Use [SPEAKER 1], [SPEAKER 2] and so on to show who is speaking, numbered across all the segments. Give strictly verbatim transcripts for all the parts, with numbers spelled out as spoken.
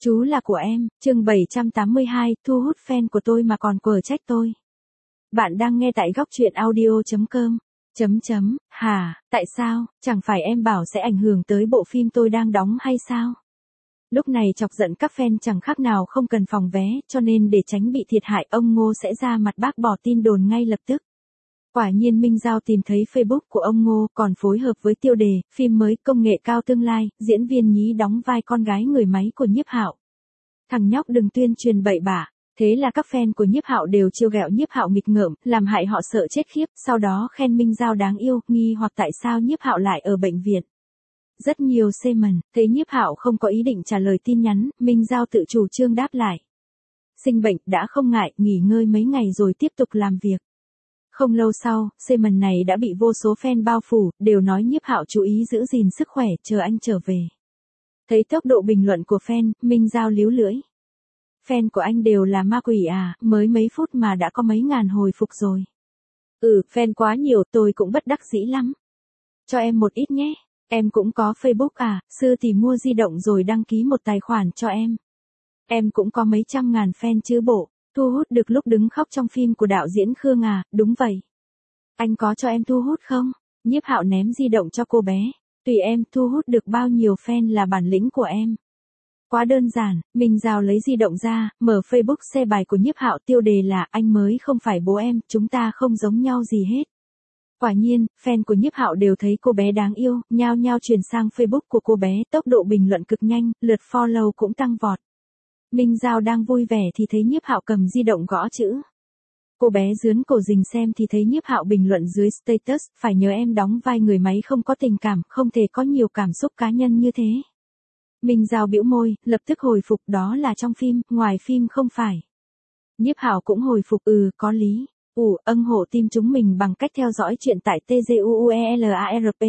[SPEAKER 1] Chú là của em, chương bảy trăm tám mươi hai, thu hút fan của tôi mà còn quở trách tôi. Bạn đang nghe tại góc truyện audio chấm com. Chấm chấm, hả, tại sao, chẳng phải em bảo sẽ ảnh hưởng tới bộ phim tôi đang đóng hay sao? Lúc này chọc giận các fan chẳng khác nào không cần phòng vé, cho nên để tránh bị thiệt hại ông Ngô sẽ ra mặt bác bỏ tin đồn ngay lập tức. Quả nhiên Minh Giao tìm thấy Facebook của ông Ngô, còn phối hợp với tiêu đề, phim mới công nghệ cao tương lai, diễn viên nhí đóng vai con gái người máy của Nhiếp Hạo. Thằng nhóc đừng tuyên truyền bậy bạ. Thế là các fan của Nhiếp Hạo đều trêu ghẹo Nhiếp Hạo nghịch ngợm, làm hại họ sợ chết khiếp, sau đó khen Minh Giao đáng yêu, nghi hoặc tại sao Nhiếp Hạo lại ở bệnh viện. Rất nhiều comment, thấy Nhiếp Hạo không có ý định trả lời tin nhắn, Minh Giao tự chủ trương đáp lại. Sinh bệnh đã không ngại, nghỉ ngơi mấy ngày rồi tiếp tục làm việc. Không lâu sau, comment này đã bị vô số fan bao phủ, đều nói Nhiếp Hạo chú ý giữ gìn sức khỏe, chờ anh trở về. Thấy tốc độ bình luận của fan, Minh Giao líu lưỡi. Fan của anh đều là ma quỷ à, mới mấy phút mà đã có mấy ngàn hồi phục rồi. Ừ, fan quá nhiều, tôi cũng bất đắc dĩ lắm. Cho em một ít nhé, em cũng có Facebook à, sư thì mua di động rồi đăng ký một tài khoản cho em. Em cũng có mấy trăm ngàn fan chứ bộ, thu hút được lúc đứng khóc trong phim của đạo diễn Khương à, đúng vậy. Anh có cho em thu hút không? Nhiếp Hạo ném di động cho cô bé. Tùy em, thu hút được bao nhiêu fan là bản lĩnh của em. Quá đơn giản, Minh Giao lấy di động ra, mở Facebook xe bài của Nhiếp Hạo, tiêu đề là anh mới không phải bố em, chúng ta không giống nhau gì hết. Quả nhiên, fan của Nhiếp Hạo đều thấy cô bé đáng yêu, nhao nhao chuyển sang Facebook của cô bé, tốc độ bình luận cực nhanh, lượt follow cũng tăng vọt. Minh Giao đang vui vẻ thì thấy Nhiếp Hạo cầm di động gõ chữ. Cô bé dướn cổ rình xem thì thấy Nhiếp Hạo bình luận dưới status, phải nhớ em đóng vai người máy không có tình cảm, không thể có nhiều cảm xúc cá nhân như thế. Minh Giao bĩu môi, lập tức hồi phục, đó là trong phim, ngoài phim không phải. Nhiếp Hạo cũng hồi phục, ừ, có lý. Ủ, âng hộ tim chúng mình bằng cách theo dõi chuyện tại tguuelarp.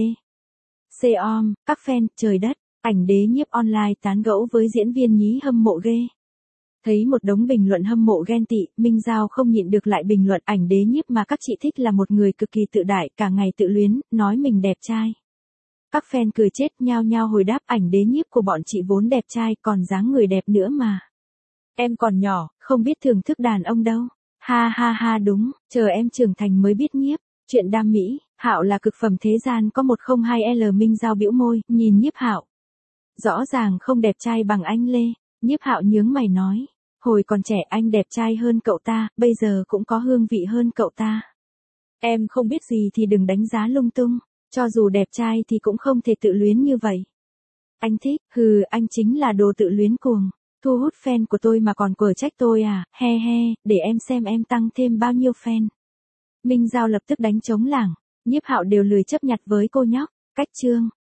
[SPEAKER 1] Com, các fan, trời đất, ảnh đế Nhiếp online tán gẫu với diễn viên nhí hâm mộ ghê. Thấy một đống bình luận hâm mộ ghen tị, Minh Giao không nhịn được lại bình luận ảnh đế Nhiếp mà các chị thích là một người cực kỳ tự đại, cả ngày tự luyến, nói mình đẹp trai. Các fan cười chết, nhao nhao hồi đáp ảnh đế Nhiếp của bọn chị vốn đẹp trai, còn dáng người đẹp nữa mà. Em còn nhỏ, không biết thưởng thức đàn ông đâu. Ha ha ha đúng, chờ em trưởng thành mới biết Nhiếp. Chuyện đam mỹ, Hạo là cực phẩm thế gian có một không hai L. Minh Giao bĩu môi, nhìn Nhiếp Hạo. Rõ ràng không đẹp trai bằng anh Lê. Nhiếp Hạo nhướng mày nói. Hồi còn trẻ anh đẹp trai hơn cậu ta, bây giờ cũng có hương vị hơn cậu ta. Em không biết gì thì đừng đánh giá lung tung. Cho dù đẹp trai thì cũng không thể tự luyến như vậy. Anh thích, hừ, anh chính là đồ tự luyến cuồng. Thu hút fan của tôi mà còn quở trách tôi à, he he, để em xem em tăng thêm bao nhiêu fan. Minh Giao lập tức đánh trống lảng, Nhiếp Hạo đều lười chấp nhặt với cô nhóc. Cách chương.